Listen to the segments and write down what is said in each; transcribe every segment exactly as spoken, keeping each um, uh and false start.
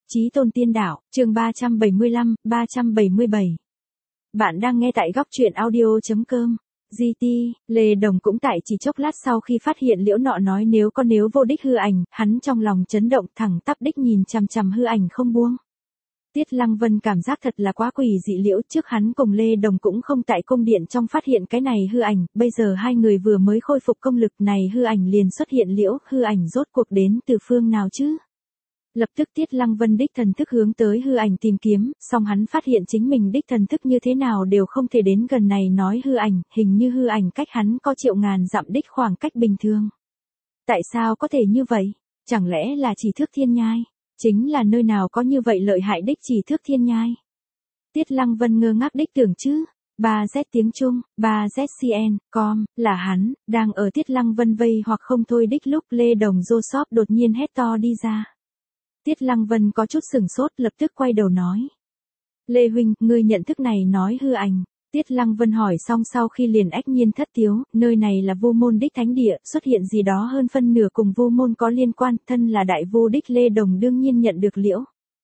Chí Tôn Tiên Đạo, chương ba trăm bảy mươi lăm, ba trăm bảy mươi bảy. Bạn đang nghe tại góc truyện audio.com. giê tê, Lê Đồng cũng tại chỉ chốc lát sau khi phát hiện Liễu Nọ nói nếu có nếu vô đích hư ảnh, hắn trong lòng chấn động thẳng tắp đích nhìn chằm chằm hư ảnh không buông. Tiết Lăng Vân cảm giác thật là quá quỷ dị Liễu, trước hắn cùng Lê Đồng cũng không tại cung điện trong phát hiện cái này hư ảnh, bây giờ hai người vừa mới khôi phục công lực này hư ảnh liền xuất hiện Liễu, hư ảnh rốt cuộc đến từ phương nào chứ? Lập tức Tiết Lăng Vân đích thần thức hướng tới hư ảnh tìm kiếm, song hắn phát hiện chính mình đích thần thức như thế nào đều không thể đến gần này nói hư ảnh, hình như hư ảnh cách hắn có triệu ngàn dặm đích khoảng cách bình thường. Tại sao có thể như vậy? Chẳng lẽ là chỉ thước thiên nhai? Chính là nơi nào có như vậy lợi hại đích chỉ thước thiên nhai? Tiết Lăng Vân ngơ ngác đích tưởng chứ. ba Z tiếng Trung, ba Z C N, com, là hắn, đang ở Tiết Lăng Vân vây hoặc không thôi đích lúc Lê Đồng Joseph đột nhiên hét to đi ra. Tiết Lăng Vân có chút sửng sốt lập tức quay đầu nói. Lê huynh, ngươi nhận thức này nói hư ảnh. Tiết Lăng Vân hỏi xong sau khi liền ách nhiên thất tiếu, nơi này là Vu môn đích thánh địa, xuất hiện gì đó hơn phân nửa cùng Vu môn có liên quan, thân là đại vu đích Lê Đồng đương nhiên nhận được Liễu.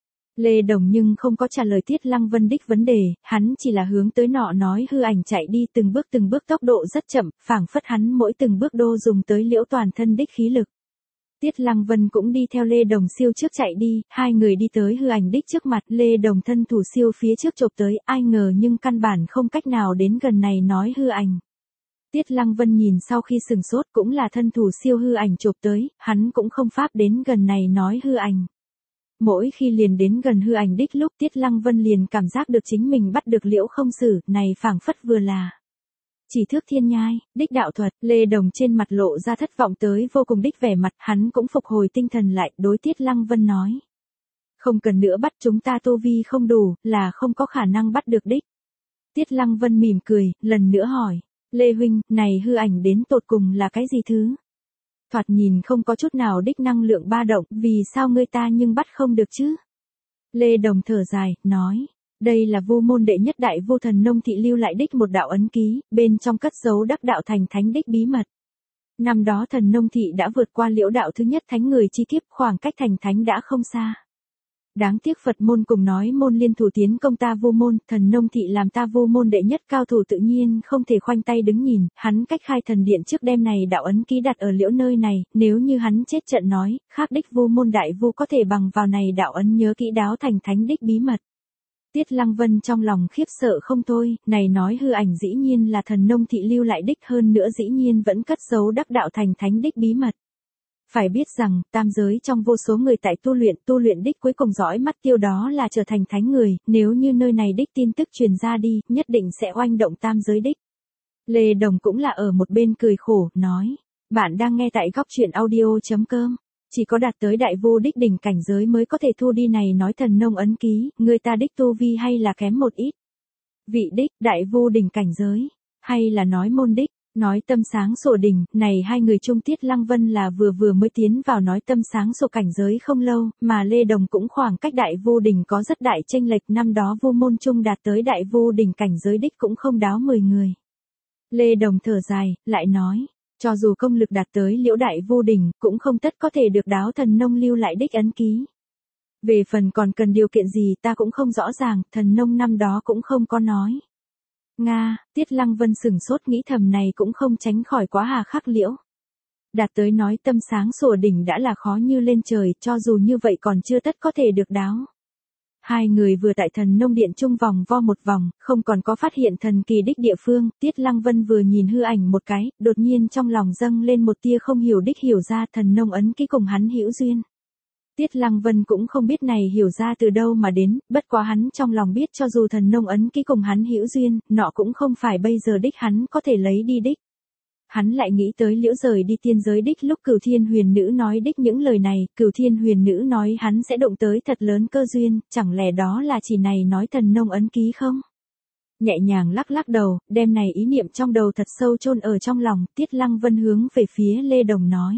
Lê Đồng nhưng không có trả lời Tiết Lăng Vân đích vấn đề, hắn chỉ là hướng tới nọ nói hư ảnh chạy đi từng bước từng bước tốc độ rất chậm, phảng phất hắn mỗi từng bước đô dùng tới Liễu toàn thân đích khí lực. Tiết Lăng Vân cũng đi theo Lê Đồng siêu trước chạy đi, hai người đi tới hư ảnh đích trước mặt, Lê Đồng thân thủ siêu phía trước chộp tới, ai ngờ nhưng căn bản không cách nào đến gần này nói hư ảnh. Tiết Lăng Vân nhìn sau khi sừng sốt cũng là thân thủ siêu hư ảnh chộp tới, hắn cũng không pháp đến gần này nói hư ảnh. Mỗi khi liền đến gần hư ảnh đích lúc Tiết Lăng Vân liền cảm giác được chính mình bắt được Liễu không xử, này phảng phất vừa là chỉ thước thiên nhai, đích đạo thuật. Lê Đồng trên mặt lộ ra thất vọng tới vô cùng đích vẻ mặt, hắn cũng phục hồi tinh thần lại, đối Tiết Lăng Vân nói. Không cần nữa bắt, chúng ta tu vi không đủ, là không có khả năng bắt được đích. Tiết Lăng Vân mỉm cười, lần nữa hỏi, Lê huynh, này hư ảnh đến tột cùng là cái gì thứ? Thoạt nhìn không có chút nào đích năng lượng ba động, vì sao ngươi ta nhưng bắt không được chứ? Lê Đồng thở dài, nói. Đây là Vu môn đệ nhất đại vu Thần Nông Thị lưu lại đích một đạo ấn ký, bên trong cất giấu đắc đạo thành thánh đích bí mật. Năm đó Thần Nông Thị đã vượt qua Liễu đạo thứ nhất thánh người chi kiếp, khoảng cách thành thánh đã không xa. Đáng tiếc Phật môn cùng nói môn liên thủ tiến công ta Vu môn, Thần Nông Thị làm ta Vu môn đệ nhất cao thủ tự nhiên không thể khoanh tay đứng nhìn, hắn cách khai thần điện trước đêm này đạo ấn ký đặt ở Liễu nơi này, nếu như hắn chết trận nói, khác đích Vu môn đại vu có thể bằng vào này đạo ấn nhớ kỹ đáo thành thánh đích bí mật. Tiết Lăng Vân trong lòng khiếp sợ không thôi, này nói hư ảnh dĩ nhiên là Thần Nông Thị lưu lại đích, hơn nữa dĩ nhiên vẫn cất giấu đắc đạo thành thánh đích bí mật. Phải biết rằng, tam giới trong vô số người tại tu luyện, tu luyện đích cuối cùng dõi mắt tiêu đó là trở thành thánh người, nếu như nơi này đích tin tức truyền ra đi, nhất định sẽ oanh động tam giới đích. Lê Đồng cũng là ở một bên cười khổ, nói, bạn đang nghe tại góc truyện audio.com. Chỉ có đạt tới đại vô đích đỉnh cảnh giới mới có thể thu đi này nói thần nông ấn ký, người ta đích tu vi hay là kém một ít. Vị đích, đại vô đỉnh cảnh giới, hay là nói môn đích, nói tâm sáng sổ đỉnh, này hai người trung Tiết Lăng Vân là vừa vừa mới tiến vào nói tâm sáng sổ cảnh giới không lâu, mà Lê Đồng cũng khoảng cách đại vô đỉnh có rất đại chênh lệch, năm đó vô môn trung đạt tới đại vô đỉnh cảnh giới đích cũng không đáo mười người. Lê Đồng thở dài, lại nói. Cho dù công lực đạt tới Liễu đại vô đỉnh, cũng không tất có thể được đáo Thần Nông lưu lại đích ấn ký. Về phần còn cần điều kiện gì ta cũng không rõ ràng, Thần Nông năm đó cũng không có nói. Nga, Tiết Lăng Vân sửng sốt nghĩ thầm này cũng không tránh khỏi quá hà khắc Liễu. Đạt tới nói tâm sáng sủa đỉnh đã là khó như lên trời, cho dù như vậy còn chưa tất có thể được đáo. Hai người vừa tại Thần Nông điện trung vòng vo một vòng, không còn có phát hiện thần kỳ đích địa phương, Tiết Lăng Vân vừa nhìn hư ảnh một cái, đột nhiên trong lòng dâng lên một tia không hiểu đích hiểu ra Thần Nông ấn ký cùng hắn hữu duyên. Tiết Lăng Vân cũng không biết này hiểu ra từ đâu mà đến, bất quá hắn trong lòng biết cho dù Thần Nông ấn ký cùng hắn hữu duyên, nọ cũng không phải bây giờ đích hắn có thể lấy đi đích. Hắn lại nghĩ tới Liễu rời đi tiên giới đích lúc Cửu Thiên Huyền Nữ nói đích những lời này, Cửu Thiên Huyền Nữ nói hắn sẽ động tới thật lớn cơ duyên, chẳng lẽ đó là chỉ này nói thần nông ấn ký không? Nhẹ nhàng lắc lắc đầu, đem này ý niệm trong đầu thật sâu chôn ở trong lòng, Tiết Lăng Vân hướng về phía Lê Đồng nói.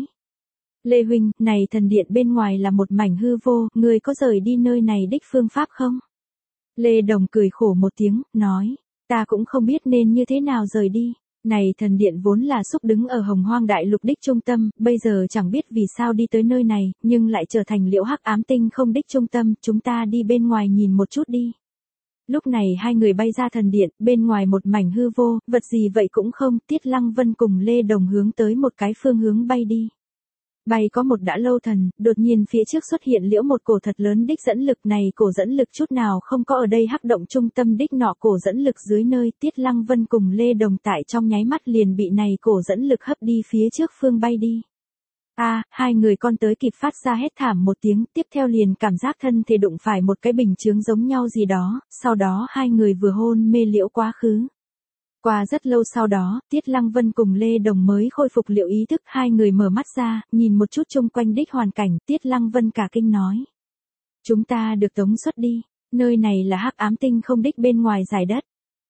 Lê huynh, này thần điện bên ngoài là một mảnh hư vô, người có rời đi nơi này đích phương pháp không? Lê Đồng cười khổ một tiếng, nói, ta cũng không biết nên như thế nào rời đi. Này thần điện vốn là xúc đứng ở Hồng Hoang Đại Lục đích trung tâm, bây giờ chẳng biết vì sao đi tới nơi này, nhưng lại trở thành Liễu Hắc Ám Tinh không đích trung tâm, chúng ta đi bên ngoài nhìn một chút đi. Lúc này hai người bay ra thần điện, bên ngoài một mảnh hư vô, vật gì vậy cũng không, Tiết Lăng Vân cùng Lê Đồng hướng tới một cái phương hướng bay đi. Bay có một đã lâu thần, đột nhiên phía trước xuất hiện liễu một cổ thật lớn đích dẫn lực này, cổ dẫn lực chút nào không có ở đây hắc động trung tâm đích nọ, cổ dẫn lực dưới nơi Tiết Lăng Vân cùng Lê Đồng tại trong nháy mắt liền bị này cổ dẫn lực hấp đi phía trước phương bay đi. A, à, hai người con tới kịp phát ra hét thảm một tiếng, tiếp theo liền cảm giác thân thể đụng phải một cái bình chướng giống nhau gì đó, sau đó hai người vừa hôn mê liễu quá khứ. Qua rất lâu sau đó, Tiết Lăng Vân cùng Lê Đồng mới khôi phục liệu ý thức, hai người mở mắt ra, nhìn một chút chung quanh đích hoàn cảnh, Tiết Lăng Vân cả kinh nói. Chúng ta được tống xuất đi, nơi này là Hắc Ám Tinh không đích bên ngoài giải đất.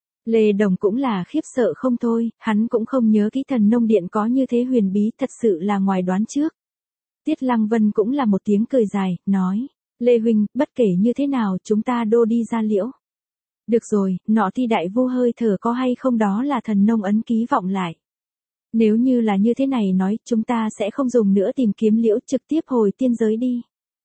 Lê Đồng cũng là khiếp sợ không thôi, hắn cũng không nhớ kỹ thần nông điện có như thế huyền bí, thật sự là ngoài đoán trước. Tiết Lăng Vân cũng là một tiếng cười dài, nói, Lê Huynh, bất kể như thế nào chúng ta đô đi ra liễu. Được rồi, nọ thi đại vu hơi thở có hay không đó là thần nông ấn ký vọng lại. Nếu như là như thế này nói, chúng ta sẽ không dùng nữa tìm kiếm liễu, trực tiếp hồi tiên giới đi.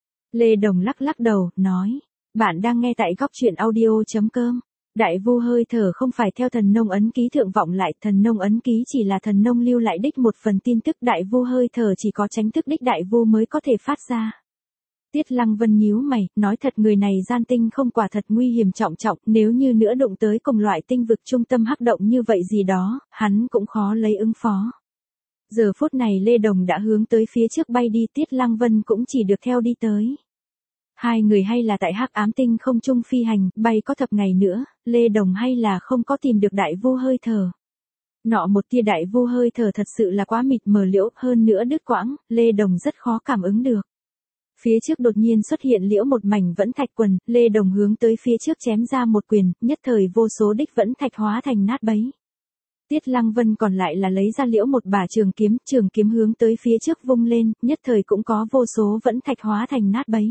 Lê Đồng lắc lắc đầu, nói, bạn đang nghe tại góc truyện audio chấm com. Đại vu hơi thở không phải theo thần nông ấn ký thượng vọng lại, thần nông ấn ký chỉ là thần nông lưu lại đích một phần tin tức, đại vu hơi thở chỉ có tránh thức đích đại vu mới có thể phát ra. Tiết Lăng Vân nhíu mày, nói thật người này gian tinh không quả thật nguy hiểm trọng trọng, nếu như nữa đụng tới cùng loại tinh vực trung tâm hắc động như vậy gì đó, hắn cũng khó lấy ứng phó. Giờ phút này Lê Đồng đã hướng tới phía trước bay đi, Tiết Lăng Vân cũng chỉ được theo đi tới. Hai người hay là tại Hắc Ám Tinh không trung phi hành, bay có thập ngày nữa, Lê Đồng hay là không có tìm được đại vu hơi thở. Nọ một tia đại vu hơi thở thật sự là quá mịt mờ liễu, hơn nữa đứt quãng, Lê Đồng rất khó cảm ứng được. Phía trước đột nhiên xuất hiện liễu một mảnh vẫn thạch quần, Lê Đồng hướng tới phía trước chém ra một quyền, nhất thời vô số đích vẫn thạch hóa thành nát bấy. Tiết Lăng Vân còn lại là lấy ra liễu một bả trường kiếm, trường kiếm hướng tới phía trước vung lên, nhất thời cũng có vô số vẫn thạch hóa thành nát bấy.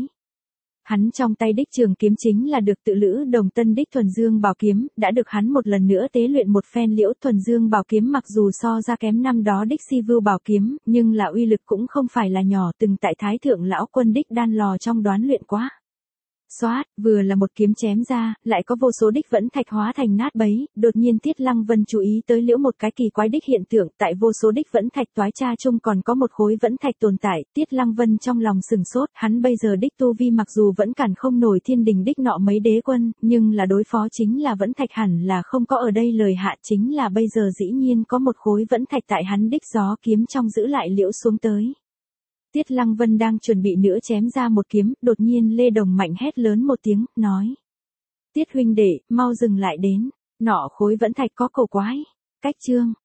Hắn trong tay đích trường kiếm chính là được tự lữ đồng tân đích thuần dương bảo kiếm, đã được hắn một lần nữa tế luyện một phen liễu. Thuần dương bảo kiếm mặc dù so ra kém năm đó đích si vưu bảo kiếm, nhưng là uy lực cũng không phải là nhỏ, từng tại thái thượng lão quân đích đan lò trong đoán luyện quá. Xoát, vừa là một kiếm chém ra, lại có vô số đích vẫn thạch hóa thành nát bấy, đột nhiên Tiết Lăng Vân chú ý tới liễu một cái kỳ quái đích hiện tượng, tại vô số đích vẫn thạch toái cha chung còn có một khối vẫn thạch tồn tại, Tiết Lăng Vân trong lòng sừng sốt, hắn bây giờ đích tu vi mặc dù vẫn cản không nổi thiên đình đích nọ mấy đế quân, nhưng là đối phó chính là vẫn thạch hẳn là không có ở đây lời hạ, chính là bây giờ dĩ nhiên có một khối vẫn thạch tại hắn đích gió kiếm trong giữ lại liễu xuống tới. Tiết Lăng Vân đang chuẩn bị nữa chém ra một kiếm, đột nhiên Lê Đồng mạnh hét lớn một tiếng, nói. Tiết huynh đệ, mau dừng lại đến, nọ khối vẫn thạch có cổ quái. Cách chương,